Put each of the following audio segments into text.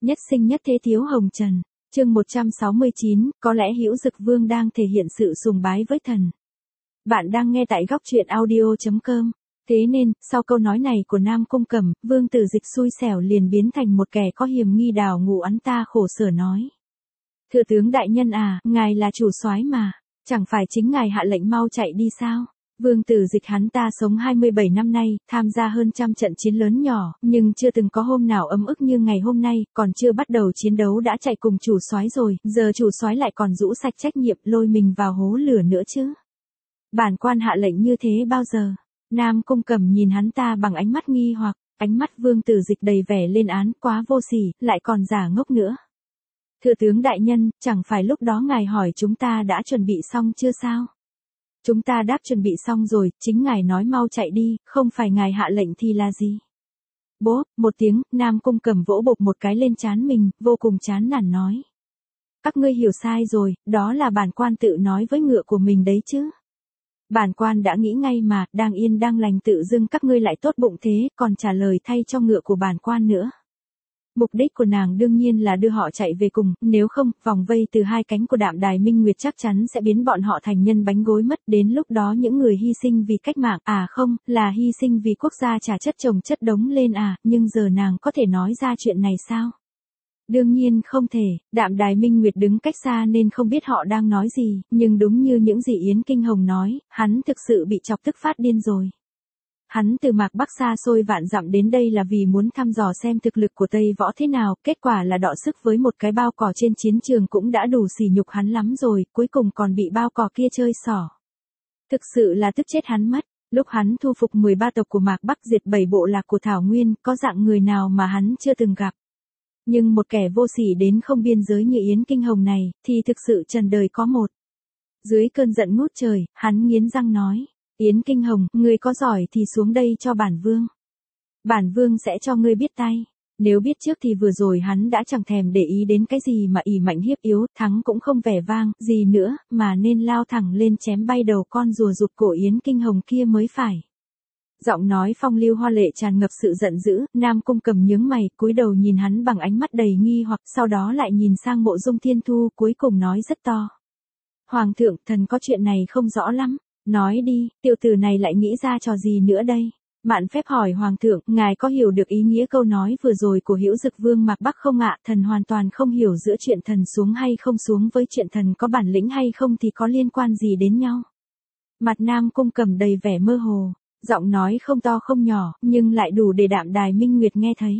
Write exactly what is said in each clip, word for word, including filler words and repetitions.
Nhất sinh nhất thế thiếu hồng trần. Chương một trăm sáu mươi chín, có lẽ Hữu Dực Vương đang thể hiện sự sùng bái với thần. Bạn đang nghe tại góc truyện audio chấm com. Thế nên, sau câu nói này của Nam Cung Cẩm, Vương Tử Dịch xui xẻo liền biến thành một kẻ có hiềm nghi đào ngụ ắn ta khổ sở nói. Thưa tướng đại nhân à, ngài là chủ soái mà, chẳng phải chính ngài hạ lệnh mau chạy đi sao? Vương Tử Dịch hắn ta sống hai mươi bảy năm nay, tham gia hơn trăm trận chiến lớn nhỏ, nhưng chưa từng có hôm nào ấm ức như ngày hôm nay, còn chưa bắt đầu chiến đấu đã chạy cùng chủ soái rồi, giờ chủ soái lại còn rũ sạch trách nhiệm lôi mình vào hố lửa nữa chứ. Bản quan hạ lệnh như thế bao giờ? Nam Cung Cẩm nhìn hắn ta bằng ánh mắt nghi hoặc, ánh mắt Vương Tử Dịch đầy vẻ lên án, quá vô sỉ, lại còn giả ngốc nữa. Thưa tướng đại nhân, chẳng phải lúc đó ngài hỏi chúng ta đã chuẩn bị xong chưa sao? Chúng ta đáp chuẩn bị xong rồi, chính ngài nói mau chạy đi, không phải ngài hạ lệnh thì là gì? Bố, một tiếng, Nam Cung Cẩm vỗ bộp một cái lên trán mình, vô cùng chán nản nói. Các ngươi hiểu sai rồi, đó là bản quan tự nói với ngựa của mình đấy chứ. Bản quan đã nghĩ ngay mà, đang yên đang lành tự dưng các ngươi lại tốt bụng thế, còn trả lời thay cho ngựa của bản quan nữa. Mục đích của nàng đương nhiên là đưa họ chạy về cùng, nếu không, vòng vây từ hai cánh của Đạm Đài Minh Nguyệt chắc chắn sẽ biến bọn họ thành nhân bánh gối mất, đến lúc đó những người hy sinh vì cách mạng, à không, là hy sinh vì quốc gia trả chất chồng chất đống lên à, nhưng giờ nàng có thể nói ra chuyện này sao? Đương nhiên không thể, Đạm Đài Minh Nguyệt đứng cách xa nên không biết họ đang nói gì, nhưng đúng như những gì Yến Kinh Hồng nói, hắn thực sự bị chọc tức phát điên rồi. Hắn từ Mạc Bắc xa xôi vạn dặm đến đây là vì muốn thăm dò xem thực lực của Tây Võ thế nào, kết quả là đọ sức với một cái bao cỏ trên chiến trường cũng đã đủ sỉ nhục hắn lắm rồi, cuối cùng còn bị bao cỏ kia chơi xỏ. Thực sự là tức chết hắn mất, lúc hắn thu phục mười ba tộc của Mạc Bắc diệt bảy bộ lạc của Thảo Nguyên, có dạng người nào mà hắn chưa từng gặp. Nhưng một kẻ vô sỉ đến không biên giới như Yến Kinh Hồng này, thì thực sự trần đời có một. Dưới cơn giận ngút trời, hắn nghiến răng nói. Yến Kinh Hồng, ngươi có giỏi thì xuống đây cho bản vương. Bản vương sẽ cho ngươi biết tay. Nếu biết trước thì vừa rồi hắn đã chẳng thèm để ý đến cái gì mà ỷ mạnh hiếp yếu, thắng cũng không vẻ vang, gì nữa, mà nên lao thẳng lên chém bay đầu con rùa rụt cổ Yến Kinh Hồng kia mới phải. Giọng nói phong lưu hoa lệ tràn ngập sự giận dữ, Nam Cung Cẩm nhướng mày, cúi đầu nhìn hắn bằng ánh mắt đầy nghi hoặc, sau đó lại nhìn sang Mộ Dung Thiên Thu, cuối cùng nói rất to. Hoàng thượng, thần có chuyện này không rõ lắm. Nói đi, tiểu tử này lại nghĩ ra trò gì nữa đây? Mạn phép hỏi Hoàng thượng, ngài có hiểu được ý nghĩa câu nói vừa rồi của Hữu Dực Vương Mạc Bắc không ạ? Thần hoàn toàn không hiểu giữa chuyện thần xuống hay không xuống với chuyện thần có bản lĩnh hay không thì có liên quan gì đến nhau. Mặt Nam Cung Cẩm đầy vẻ mơ hồ, giọng nói không to không nhỏ, nhưng lại đủ để Đạm Đài Minh Nguyệt nghe thấy.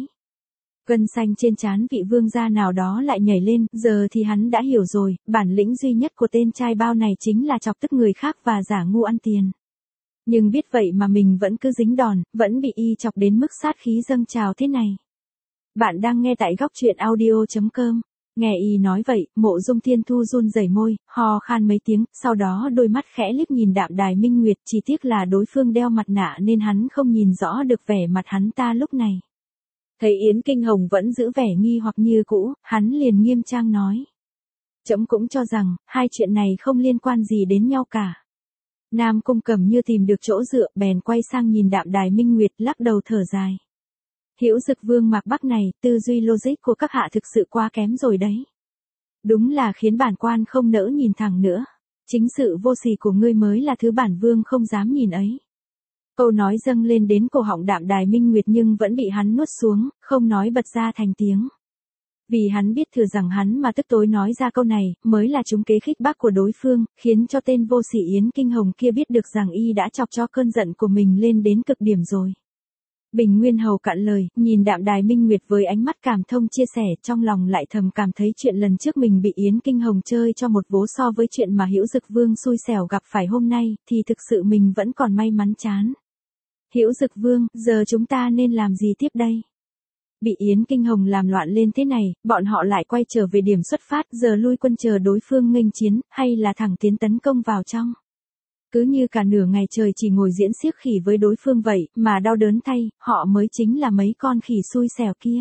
Gân xanh trên trán vị vương gia nào đó lại nhảy lên, giờ thì hắn đã hiểu rồi, bản lĩnh duy nhất của tên trai bao này chính là chọc tức người khác và giả ngu ăn tiền. Nhưng biết vậy mà mình vẫn cứ dính đòn, vẫn bị y chọc đến mức sát khí dâng trào thế này. Bạn đang nghe tại góc truyện audio chấm com. Nghe y nói vậy, Mộ Dung Thiên Thu run rẩy môi, ho khan mấy tiếng, sau đó đôi mắt khẽ liếc nhìn Đạm Đài Minh Nguyệt, chỉ tiếc là đối phương đeo mặt nạ nên hắn không nhìn rõ được vẻ mặt hắn ta lúc này. Thấy Yến Kinh Hồng vẫn giữ vẻ nghi hoặc như cũ, hắn liền nghiêm trang nói. Trẫm cũng cho rằng, hai chuyện này không liên quan gì đến nhau cả. Nam Cung Cẩm như tìm được chỗ dựa, bèn quay sang nhìn Đạm Đài Minh Nguyệt, lắc đầu thở dài. Hữu Dực Vương Mạc Bắc này, tư duy logic của các hạ thực sự quá kém rồi đấy. Đúng là khiến bản quan không nỡ nhìn thẳng nữa. Chính sự vô sỉ của ngươi mới là thứ bản vương không dám nhìn ấy. Câu nói dâng lên đến cổ họng Đạm Đài Minh Nguyệt nhưng vẫn bị hắn nuốt xuống, không nói bật ra thành tiếng. Vì hắn biết thừa rằng hắn mà tức tối nói ra câu này, mới là trúng kế khích bác của đối phương, khiến cho tên vô sỉ Yến Kinh Hồng kia biết được rằng y đã chọc cho cơn giận của mình lên đến cực điểm rồi. Bình Nguyên Hầu cạn lời, nhìn Đạm Đài Minh Nguyệt với ánh mắt cảm thông chia sẻ, trong lòng lại thầm cảm thấy chuyện lần trước mình bị Yến Kinh Hồng chơi cho một vố so với chuyện mà Hữu Dực Vương xui xẻo gặp phải hôm nay, thì thực sự mình vẫn còn may mắn chán. Hữu Dực Vương, giờ chúng ta nên làm gì tiếp đây? Bị Yến Kinh Hồng làm loạn lên thế này, bọn họ lại quay trở về điểm xuất phát, giờ lui quân chờ đối phương nghênh chiến, hay là thẳng tiến tấn công vào trong? Cứ như cả nửa ngày trời chỉ ngồi diễn xiếc khỉ với đối phương vậy, mà đau đớn thay, họ mới chính là mấy con khỉ xui xẻo kia.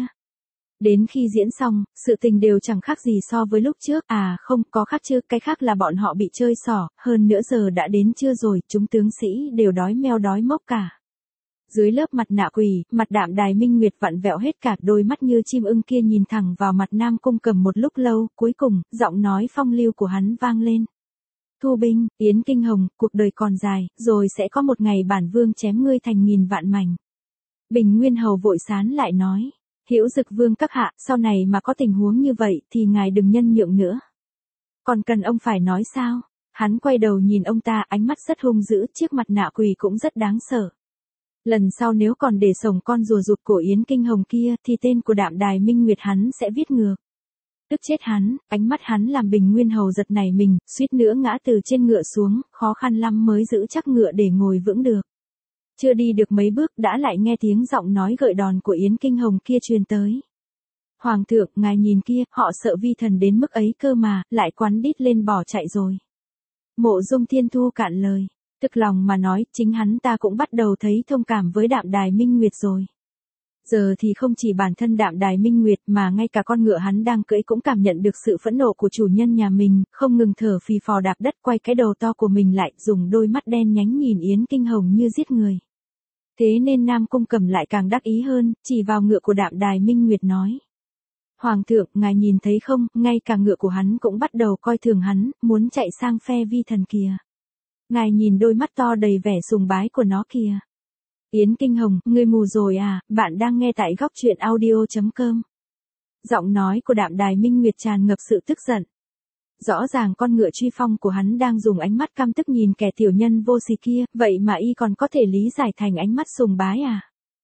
Đến khi diễn xong, sự tình đều chẳng khác gì so với lúc trước, à không, có khác chứ, cái khác là bọn họ bị chơi xỏ, hơn nữa giờ đã đến trưa rồi, chúng tướng sĩ đều đói meo đói mốc cả. Dưới lớp mặt nạ quỷ, mặt Đạm Đài Minh Nguyệt vặn vẹo hết cả, đôi mắt như chim ưng kia nhìn thẳng vào mặt Nam Cung Cầm một lúc lâu, cuối cùng, giọng nói phong lưu của hắn vang lên. Thu binh, Yến Kinh Hồng, cuộc đời còn dài, rồi sẽ có một ngày bản vương chém ngươi thành nghìn vạn mảnh. Bình Nguyên Hầu vội sán lại nói. Hữu Dực Vương các hạ, sau này mà có tình huống như vậy thì ngài đừng nhân nhượng nữa. Còn cần ông phải nói sao? Hắn quay đầu nhìn ông ta, ánh mắt rất hung dữ, chiếc mặt nạ quỷ cũng rất đáng sợ. Lần sau nếu còn để sổng con rùa rụt cổ Yến Kinh Hồng kia thì tên của Đạm Đài Minh Nguyệt hắn sẽ viết ngược. Tức chết hắn, ánh mắt hắn làm Bình Nguyên Hầu giật nảy mình, suýt nữa ngã từ trên ngựa xuống, khó khăn lắm mới giữ chắc ngựa để ngồi vững được. Chưa đi được mấy bước đã lại nghe tiếng giọng nói gợi đòn của Yến Kinh Hồng kia truyền tới. Hoàng thượng, ngài nhìn kia, họ sợ vi thần đến mức ấy cơ mà, lại quắn đít lên bỏ chạy rồi. Mộ Dung Thiên Thu cạn lời, thực lòng mà nói, chính hắn ta cũng bắt đầu thấy thông cảm với Đạm Đài Minh Nguyệt rồi. Giờ thì không chỉ bản thân Đạm Đài Minh Nguyệt mà ngay cả con ngựa hắn đang cưỡi cũng cảm nhận được sự phẫn nộ của chủ nhân nhà mình, không ngừng thở phì phò đạp đất, quay cái đầu to của mình lại, dùng đôi mắt đen nhánh nhìn Yến Kinh Hồng như giết người. Thế nên Nam Cung Cầm lại càng đắc ý hơn, chỉ vào ngựa của Đạm Đài Minh Nguyệt nói. Hoàng thượng, ngài nhìn thấy không, ngay cả ngựa của hắn cũng bắt đầu coi thường hắn, muốn chạy sang phe vi thần kìa. Ngài nhìn đôi mắt to đầy vẻ sùng bái của nó kìa. Yến Kinh Hồng, ngươi mù rồi à, bạn đang nghe tại góc truyện audio chấm com. Giọng nói của Đạm Đài Minh Nguyệt tràn ngập sự tức giận. Rõ ràng con ngựa truy phong của hắn đang dùng ánh mắt căm tức nhìn kẻ tiểu nhân vô sỉ kia, vậy mà y còn có thể lý giải thành ánh mắt sùng bái à.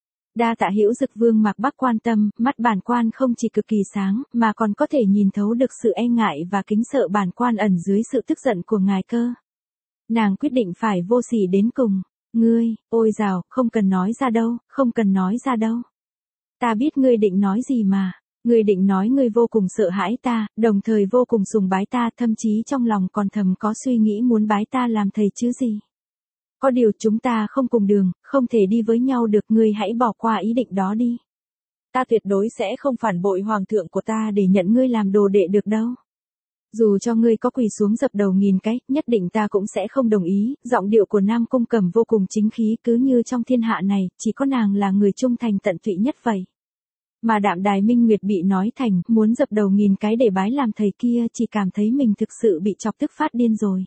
Đa tạ Hữu Dực Vương Mạc Bắc quan tâm, mắt bản quan không chỉ cực kỳ sáng, mà còn có thể nhìn thấu được sự e ngại và kính sợ bản quan ẩn dưới sự tức giận của ngài cơ. Nàng quyết định phải vô sỉ đến cùng. Ngươi, ôi dào, không cần nói ra đâu, không cần nói ra đâu. Ta biết ngươi định nói gì mà. Ngươi định nói ngươi vô cùng sợ hãi ta, đồng thời vô cùng sùng bái ta, thậm chí trong lòng còn thầm có suy nghĩ muốn bái ta làm thầy chứ gì. Có điều chúng ta không cùng đường, không thể đi với nhau được, ngươi hãy bỏ qua ý định đó đi. Ta tuyệt đối sẽ không phản bội hoàng thượng của ta để nhận ngươi làm đồ đệ được đâu. Dù cho ngươi có quỳ xuống dập đầu nghìn cái, nhất định ta cũng sẽ không đồng ý. Giọng điệu của Nam Cung Cầm vô cùng chính khí, cứ như trong thiên hạ này, chỉ có nàng là người trung thành tận tụy nhất vậy. Mà Đạm Đài Minh Nguyệt bị nói thành, muốn dập đầu nghìn cái để bái làm thầy kia, chỉ cảm thấy mình thực sự bị chọc tức phát điên rồi.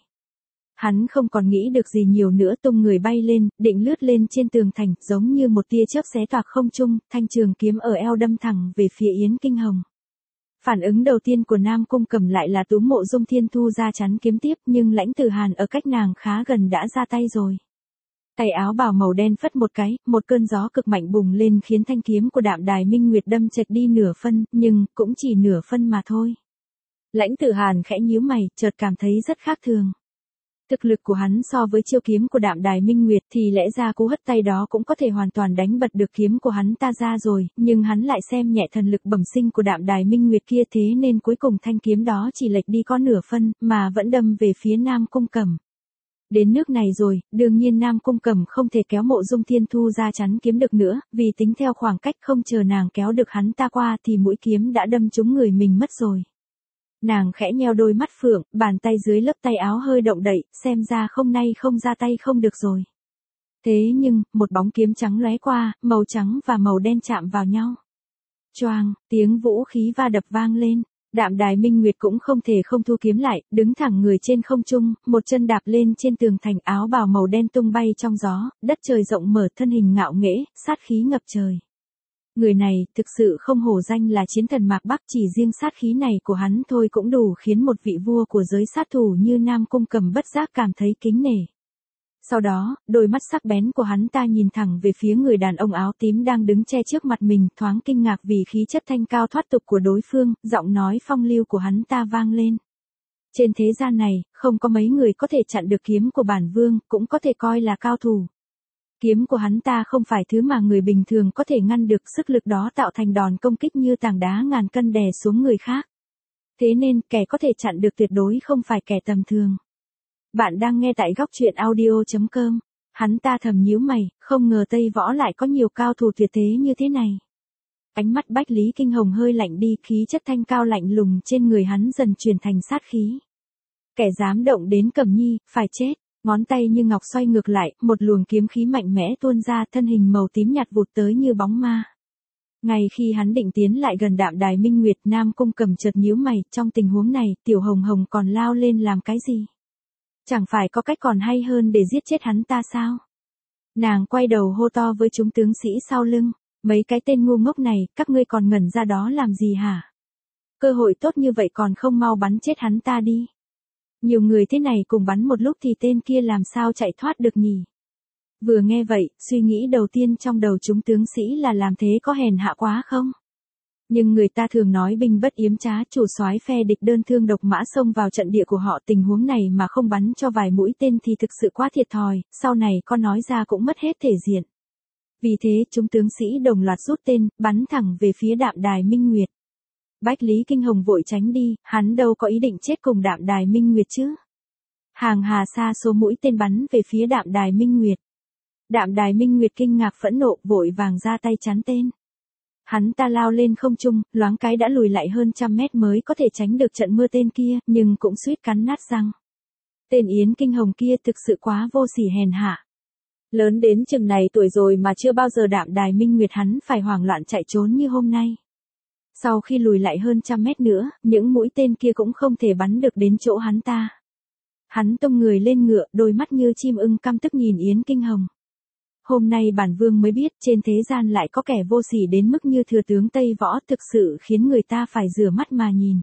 Hắn không còn nghĩ được gì nhiều nữa, tung người bay lên, định lướt lên trên tường thành, giống như một tia chớp xé toạc không trung, thanh trường kiếm ở eo đâm thẳng về phía Yến Kinh Hồng. Phản ứng đầu tiên của Nam Cung Cầm lại là túm Mộ Dung Thiên Thu ra chắn kiếm tiếp, nhưng Lãnh Tử Hàn ở cách nàng khá gần đã ra tay rồi. Tay áo bào màu đen phất một cái, một cơn gió cực mạnh bùng lên khiến thanh kiếm của Đạm Đài Minh Nguyệt đâm chệch đi nửa phân, nhưng cũng chỉ nửa phân mà thôi. Lãnh Tử Hàn khẽ nhíu mày, chợt cảm thấy rất khác thường. Thực lực của hắn so với chiêu kiếm của Đạm Đài Minh Nguyệt thì lẽ ra cú hất tay đó cũng có thể hoàn toàn đánh bật được kiếm của hắn ta ra rồi, nhưng hắn lại xem nhẹ thần lực bẩm sinh của Đạm Đài Minh Nguyệt kia, thế nên cuối cùng thanh kiếm đó chỉ lệch đi có nửa phân, mà vẫn đâm về phía Nam Cung Cầm. Đến nước này rồi, đương nhiên Nam Cung Cầm không thể kéo Mộ Dung Thiên Thu ra chắn kiếm được nữa, vì tính theo khoảng cách không chờ nàng kéo được hắn ta qua thì mũi kiếm đã đâm trúng người mình mất rồi. Nàng khẽ nheo đôi mắt phượng, bàn tay dưới lớp tay áo hơi động đậy, xem ra không nay không ra tay không được rồi. Thế nhưng, một bóng kiếm trắng lóe qua, màu trắng và màu đen chạm vào nhau. Choang, tiếng vũ khí va đập vang lên. Đạm Đài Minh Nguyệt cũng không thể không thu kiếm lại, đứng thẳng người trên không trung, một chân đạp lên trên tường thành, áo bào màu đen tung bay trong gió, đất trời rộng mở, thân hình ngạo nghễ, sát khí ngập trời. Người này, thực sự không hổ danh là chiến thần Mạc Bắc, chỉ riêng sát khí này của hắn thôi cũng đủ khiến một vị vua của giới sát thủ như Nam Cung Cầm bất giác cảm thấy kính nể. Sau đó, đôi mắt sắc bén của hắn ta nhìn thẳng về phía người đàn ông áo tím đang đứng che trước mặt mình, thoáng kinh ngạc vì khí chất thanh cao thoát tục của đối phương, giọng nói phong lưu của hắn ta vang lên. Trên thế gian này, không có mấy người có thể chặn được kiếm của bản vương, cũng có thể coi là cao thủ. Kiếm của hắn ta không phải thứ mà người bình thường có thể ngăn được, sức lực đó tạo thành đòn công kích như tảng đá ngàn cân đè xuống người khác. Thế nên, kẻ có thể chặn được tuyệt đối không phải kẻ tầm thường. Bạn đang nghe tại góc truyện audio chấm com. Hắn ta thầm nhíu mày, không ngờ Tây Võ lại có nhiều cao thủ tuyệt thế như thế này. Ánh mắt Bách Lý Kinh Hồng hơi lạnh đi, khí chất thanh cao lạnh lùng trên người hắn dần chuyển thành sát khí. Kẻ dám động đến Cẩm Nhi, phải chết. Ngón tay như ngọc xoay ngược lại, một luồng kiếm khí mạnh mẽ tuôn ra, thân hình màu tím nhạt vụt tới như bóng ma. Ngay khi hắn định tiến lại gần Đạm Đài Minh Nguyệt, Nam Cung Cầm chợt nhíu mày, trong tình huống này, Tiểu Hồng Hồng còn lao lên làm cái gì? Chẳng phải có cách còn hay hơn để giết chết hắn ta sao? Nàng quay đầu hô to với chúng tướng sĩ sau lưng, mấy cái tên ngu ngốc này, các ngươi còn ngẩn ra đó làm gì hả? Cơ hội tốt như vậy còn không mau bắn chết hắn ta đi. Nhiều người thế này cùng bắn một lúc thì tên kia làm sao chạy thoát được nhỉ? Vừa nghe vậy, suy nghĩ đầu tiên trong đầu chúng tướng sĩ là làm thế có hèn hạ quá không? Nhưng người ta thường nói binh bất yếm trá, chủ soái phe địch đơn thương độc mã xông vào trận địa của họ, tình huống này mà không bắn cho vài mũi tên thì thực sự quá thiệt thòi, sau này có nói ra cũng mất hết thể diện. Vì thế chúng tướng sĩ đồng loạt rút tên, bắn thẳng về phía Đạm Đài Minh Nguyệt. Bách Lý Kinh Hồng vội tránh đi, hắn đâu có ý định chết cùng Đạm Đài Minh Nguyệt chứ. Hàng hà sa số mũi tên bắn về phía Đạm Đài Minh Nguyệt. Đạm Đài Minh Nguyệt kinh ngạc phẫn nộ, vội vàng ra tay chắn tên. Hắn ta lao lên không trung, loáng cái đã lùi lại hơn trăm mét mới có thể tránh được trận mưa tên kia, nhưng cũng suýt cắn nát răng. Tên Yến Kinh Hồng kia thực sự quá vô sỉ hèn hạ. Lớn đến chừng này tuổi rồi mà chưa bao giờ Đạm Đài Minh Nguyệt hắn phải hoảng loạn chạy trốn như hôm nay. Sau khi lùi lại hơn trăm mét nữa, những mũi tên kia cũng không thể bắn được đến chỗ hắn ta. Hắn tung người lên ngựa, đôi mắt như chim ưng căm tức nhìn Yến Kinh Hồng. Hôm nay bản vương mới biết trên thế gian lại có kẻ vô sỉ đến mức như thừa tướng Tây Võ, thực sự khiến người ta phải rửa mắt mà nhìn.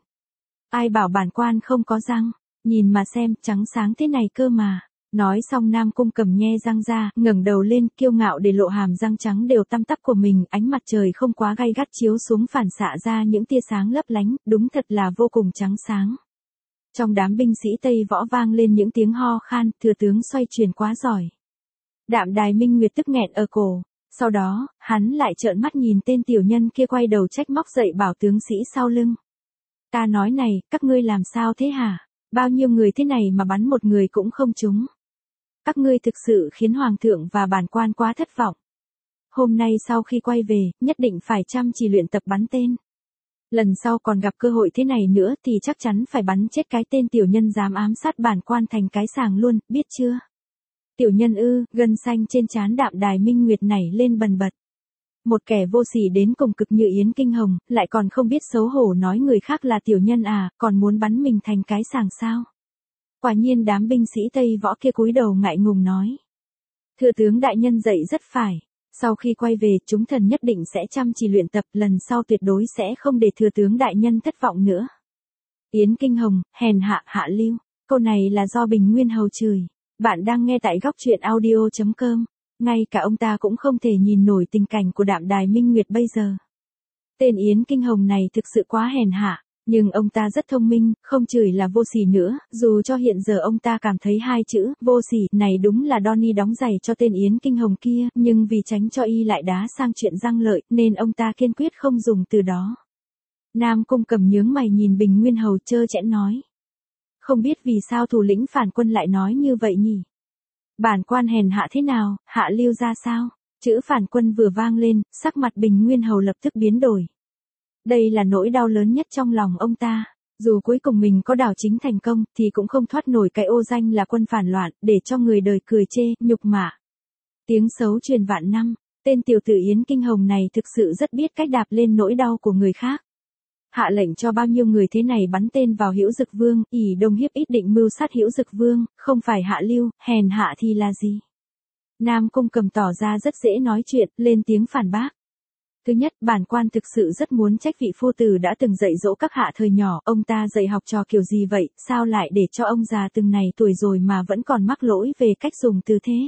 Ai bảo bản quan không có răng, nhìn mà xem, trắng sáng thế này cơ mà. Nói xong Nam Cung Cầm nhe răng ra, ngẩng đầu lên, kiêu ngạo để lộ hàm răng trắng đều tăm tắp của mình, ánh mặt trời không quá gay gắt chiếu xuống phản xạ ra những tia sáng lấp lánh, đúng thật là vô cùng trắng sáng. Trong đám binh sĩ Tây Võ vang lên những tiếng ho khan, thừa tướng xoay chuyển quá giỏi. Đạm Đài Minh Nguyệt tức nghẹn ở cổ, sau đó, hắn lại trợn mắt nhìn tên tiểu nhân kia quay đầu trách móc dậy bảo tướng sĩ sau lưng. Ta nói này, các ngươi làm sao thế hả? Bao nhiêu người thế này mà bắn một người cũng không trúng. Các ngươi thực sự khiến hoàng thượng và bản quan quá thất vọng. Hôm nay sau khi quay về, nhất định phải chăm chỉ luyện tập bắn tên. Lần sau còn gặp cơ hội thế này nữa thì chắc chắn phải bắn chết cái tên tiểu nhân dám ám sát bản quan thành cái sàng luôn, biết chưa? Tiểu nhân ư, gân xanh trên trán Đạm Đài Minh Nguyệt nảy lên bần bật. Một kẻ vô sỉ đến cùng cực như Yến Kinh Hồng, lại còn không biết xấu hổ nói người khác là tiểu nhân à, còn muốn bắn mình thành cái sàng sao? Quả nhiên đám binh sĩ Tây Võ kia cúi đầu ngại ngùng nói. Thừa tướng đại nhân dạy rất phải. Sau khi quay về, chúng thần nhất định sẽ chăm chỉ luyện tập, lần sau tuyệt đối sẽ không để thừa tướng đại nhân thất vọng nữa. Yến Kinh Hồng, hèn hạ, hạ lưu. Câu này là do Bình Nguyên Hầu chửi. Bạn đang nghe tại góc truyện audio chấm com. Ngay cả ông ta cũng không thể nhìn nổi tình cảnh của Đạm Đài Minh Nguyệt bây giờ. Tên Yến Kinh Hồng này thực sự quá hèn hạ, nhưng ông ta rất thông minh, không chửi là vô sỉ nữa, dù cho hiện giờ ông ta cảm thấy hai chữ vô sỉ này đúng là Donny đóng giày cho tên Yến Kinh Hồng kia, nhưng vì tránh cho y lại đá sang chuyện răng lợi, nên ông ta kiên quyết không dùng từ đó. Nam Cung Cầm nhướng mày nhìn Bình Nguyên Hầu trơ trẽn nói. Không biết vì sao thủ lĩnh phản quân lại nói như vậy nhỉ? Bản quan hèn hạ thế nào, hạ lưu ra sao? Chữ phản quân vừa vang lên, sắc mặt Bình Nguyên Hầu lập tức biến đổi. Đây là nỗi đau lớn nhất trong lòng ông ta. Dù cuối cùng mình có đảo chính thành công, thì cũng không thoát nổi cái ô danh là quân phản loạn, để cho người đời cười chê, nhục mạ. Tiếng xấu truyền vạn năm, tên tiểu tử Yến Kinh Hồng này thực sự rất biết cách đạp lên nỗi đau của người khác. Hạ lệnh cho bao nhiêu người thế này bắn tên vào Hữu Dực Vương, ỷ Đông Hiếp ít định mưu sát Hữu Dực Vương, không phải hạ lưu, hèn hạ thì là gì? Nam Cung Cầm tỏ ra rất dễ nói chuyện, lên tiếng phản bác. Thứ nhất, bản quan thực sự rất muốn trách vị phu tử đã từng dạy dỗ các hạ thời nhỏ, ông ta dạy học trò kiểu gì vậy, sao lại để cho ông già từng này tuổi rồi mà vẫn còn mắc lỗi về cách dùng từ thế?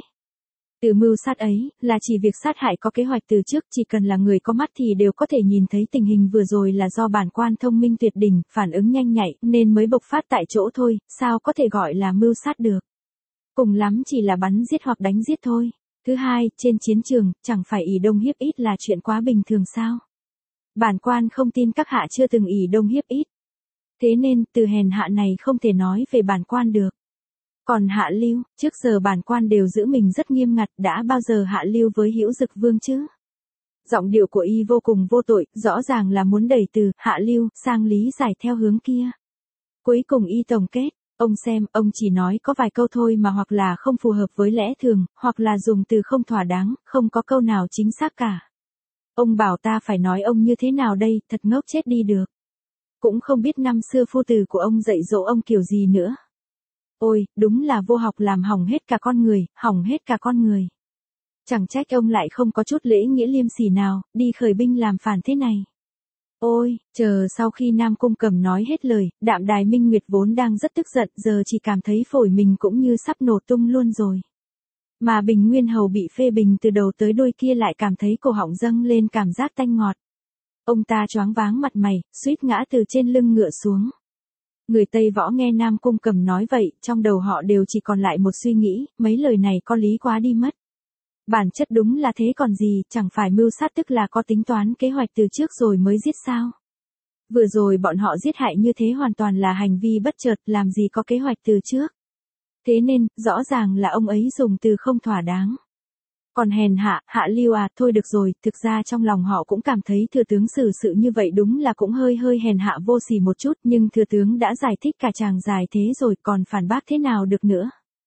Từ mưu sát ấy, là chỉ việc sát hại có kế hoạch từ trước, chỉ cần là người có mắt thì đều có thể nhìn thấy tình hình vừa rồi là do bản quan thông minh tuyệt đỉnh, phản ứng nhanh nhạy, nên mới bộc phát tại chỗ thôi, sao có thể gọi là mưu sát được? Cùng lắm chỉ là bắn giết hoặc đánh giết thôi. Thứ hai, trên chiến trường, chẳng phải ỷ Đông hiếp ít là chuyện quá bình thường sao? Bản quan không tin các hạ chưa từng ỷ Đông hiếp ít. Thế nên, từ hèn hạ này không thể nói về bản quan được. Còn hạ lưu, trước giờ bản quan đều giữ mình rất nghiêm ngặt, đã bao giờ hạ lưu với Hữu Dực Vương chứ? Giọng điệu của y vô cùng vô tội, rõ ràng là muốn đẩy từ hạ lưu sang lý giải theo hướng kia. Cuối cùng y tổng kết, Ông xem, ông chỉ nói có vài câu thôi mà hoặc là không phù hợp với lẽ thường, hoặc là dùng từ không thỏa đáng, không có câu nào chính xác cả. Ông bảo ta phải nói ông như thế nào đây, thật ngốc chết đi được. Cũng không biết năm xưa phu tử của ông dạy dỗ ông kiểu gì nữa. Ôi, đúng là vô học làm hỏng hết cả con người, hỏng hết cả con người. Chẳng trách ông lại không có chút lễ nghĩa liêm sỉ nào, đi khởi binh làm phản thế này. Ôi, chờ sau khi Nam Cung Cẩm nói hết lời, Đạm Đài Minh Nguyệt vốn đang rất tức giận, giờ chỉ cảm thấy phổi mình cũng như sắp nổ tung luôn rồi. Mà Bình Nguyên Hầu bị phê bình từ đầu tới đuôi kia lại cảm thấy cổ họng dâng lên cảm giác tanh ngọt. Ông ta choáng váng mặt mày, suýt ngã từ trên lưng ngựa xuống. Người Tây Võ nghe Nam Cung Cẩm nói vậy, trong đầu họ đều chỉ còn lại một suy nghĩ, mấy lời này có lý quá đi mất. Bản chất đúng là thế còn gì, chẳng phải mưu sát tức là có tính toán kế hoạch từ trước rồi mới giết sao. Vừa rồi bọn họ giết hại như thế hoàn toàn là hành vi bất chợt, làm gì có kế hoạch từ trước. Thế nên, rõ ràng là ông ấy dùng từ không thỏa đáng. Còn hèn hạ, Hạ Lưu à, thôi được rồi, thực ra trong lòng họ cũng cảm thấy thừa tướng xử sự như vậy đúng là cũng hơi hơi hèn hạ vô sỉ một chút, nhưng thừa tướng đã giải thích cả chàng dài thế rồi còn phản bác thế nào được nữa.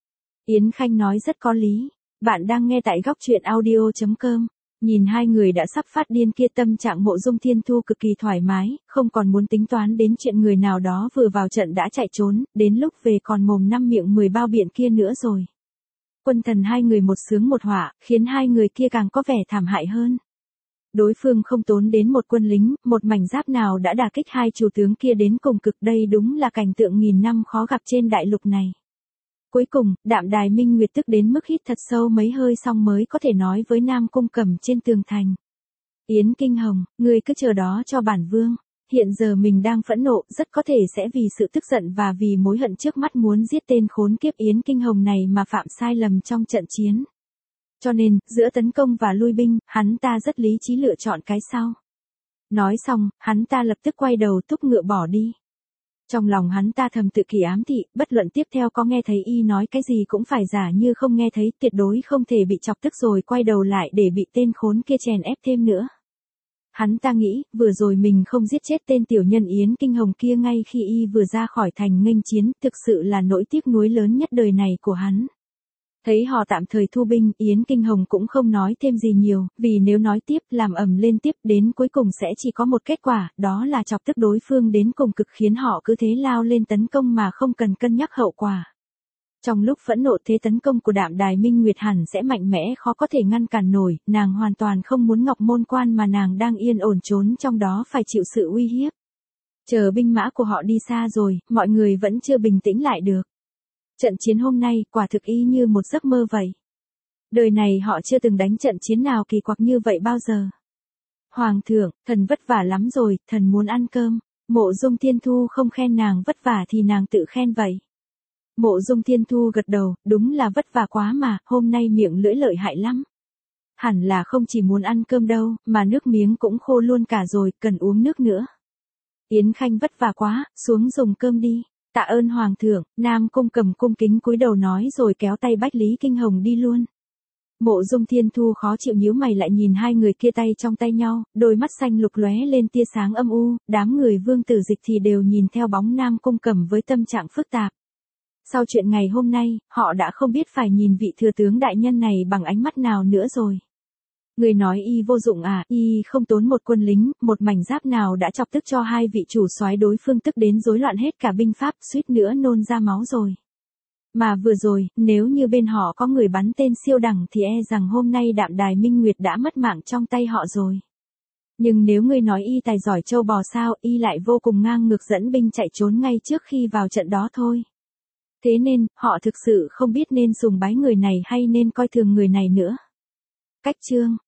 Yến Khanh nói rất có lý. Bạn đang nghe tại góc truyện audio chấm com. Nhìn hai người đã sắp phát điên kia, tâm trạng Mộ Dung Thiên Thu cực kỳ thoải mái, không còn muốn tính toán đến chuyện người nào đó vừa vào trận đã chạy trốn, đến lúc về còn mồm năm miệng mười bao biện kia nữa rồi. Quân thần hai người một sướng một họa, khiến hai người kia càng có vẻ thảm hại hơn. Đối phương không tốn đến một quân lính, một mảnh giáp nào đã đả kích hai chủ tướng kia đến cùng cực, đây đúng là cảnh tượng nghìn năm khó gặp trên đại lục này. Cuối cùng, Đạm Đài Minh Nguyệt tức đến mức hít thật sâu mấy hơi xong mới có thể nói với Nam Cung Cẩm trên tường thành. Yến Kinh Hồng, ngươi cứ chờ đó cho bản vương. Hiện giờ mình đang phẫn nộ, rất có thể sẽ vì sự tức giận và vì mối hận trước mắt muốn giết tên khốn kiếp Yến Kinh Hồng này mà phạm sai lầm trong trận chiến. Cho nên, giữa tấn công và lui binh, hắn ta rất lý trí lựa chọn cái sau. Nói xong, hắn ta lập tức quay đầu thúc ngựa bỏ đi. Trong lòng hắn ta thầm tự kỷ ám thị, bất luận tiếp theo có nghe thấy y nói cái gì cũng phải giả như không nghe thấy, tuyệt đối không thể bị chọc tức rồi quay đầu lại để bị tên khốn kia chèn ép thêm nữa. Hắn ta nghĩ, vừa rồi mình không giết chết tên tiểu nhân Yến Kinh Hồng kia ngay khi y vừa ra khỏi thành nghênh chiến, thực sự là nỗi tiếc nuối lớn nhất đời này của hắn. Thấy họ tạm thời thu binh, Yến Kinh Hồng cũng không nói thêm gì nhiều, vì nếu nói tiếp, làm ầm lên tiếp, đến cuối cùng sẽ chỉ có một kết quả, đó là chọc tức đối phương đến cùng cực khiến họ cứ thế lao lên tấn công mà không cần cân nhắc hậu quả. Trong lúc phẫn nộ, thế tấn công của Đạm Đài Minh Nguyệt hẳn sẽ mạnh mẽ khó có thể ngăn cản nổi, nàng hoàn toàn không muốn Ngọc Môn Quan mà nàng đang yên ổn trốn trong đó phải chịu sự uy hiếp. Chờ binh mã của họ đi xa rồi, mọi người vẫn chưa bình tĩnh lại được. Trận chiến hôm nay quả thực y như một giấc mơ vậy. Đời này họ chưa từng đánh trận chiến nào kỳ quặc như vậy bao giờ. Hoàng thượng, thần vất vả lắm rồi, thần muốn ăn cơm. Mộ Dung Thiên Thu không khen nàng vất vả thì nàng tự khen vậy. Mộ Dung Thiên Thu gật đầu, đúng là vất vả quá mà, hôm nay miệng lưỡi lợi hại lắm. Hẳn là không chỉ muốn ăn cơm đâu, mà nước miếng cũng khô luôn cả rồi, cần uống nước nữa. Yến Khanh vất vả quá, xuống dùng cơm đi. Tạ ơn Hoàng thượng, Nam Cung Cẩm cung kính cúi đầu nói rồi kéo tay Bách Lý Kinh Hồng đi luôn. Mộ Dung Thiên Thu khó chịu nhíu mày lại nhìn hai người kia tay trong tay nhau, đôi mắt xanh lục lóe lên tia sáng âm u, đám người Vương Tử Dịch thì đều nhìn theo bóng Nam Cung Cẩm với tâm trạng phức tạp. Sau chuyện ngày hôm nay, họ đã không biết phải nhìn vị thừa tướng đại nhân này bằng ánh mắt nào nữa rồi. Người nói y vô dụng à, y không tốn một quân lính, một mảnh giáp nào đã chọc tức cho hai vị chủ soái đối phương tức đến rối loạn hết cả binh pháp, suýt nữa nôn ra máu rồi. Mà vừa rồi, nếu như bên họ có người bắn tên siêu đẳng thì e rằng hôm nay Đạm Đài Minh Nguyệt đã mất mạng trong tay họ rồi. Nhưng nếu người nói y tài giỏi châu bò sao, y lại vô cùng ngang ngược dẫn binh chạy trốn ngay trước khi vào trận đó thôi. Thế nên, họ thực sự không biết nên sùng bái người này hay nên coi thường người này nữa. Cách chương